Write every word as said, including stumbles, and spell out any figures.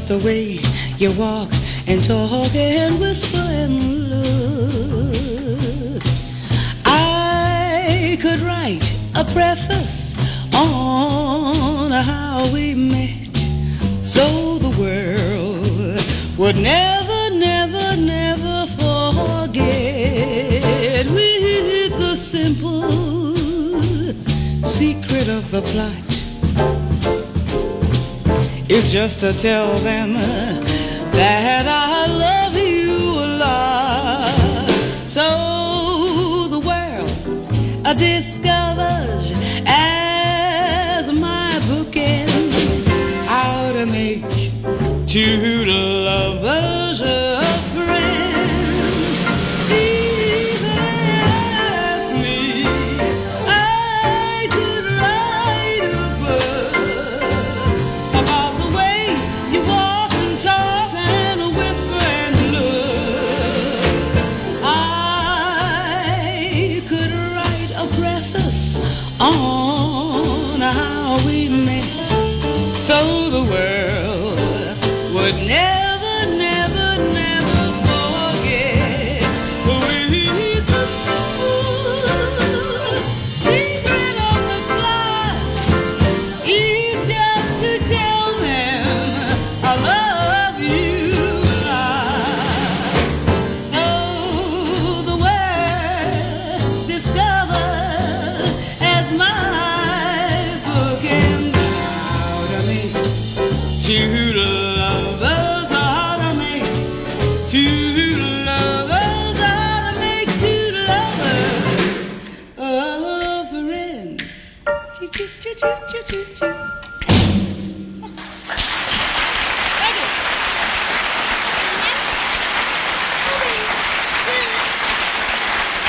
about the way you walk and talk and whisper and look. I could write a preface on how we met, so the world would never, never, never forget. With the simple secret of the plot is just to tell them that I love you a lot. So the world discovers as my book ends how to make two lovers a friend. Even ask me, I could write a book about the way you walk and talk and whisper and look. I could write a preface on how we met, so the world would never, never, never forget. With the simple secret of the plot is just to tell them I love you a lot. So the world discovers as my book ends how to make two lovers, how to make two lovers, how to make two lovers of friends. Choo, choo, choo, choo, choo, choo.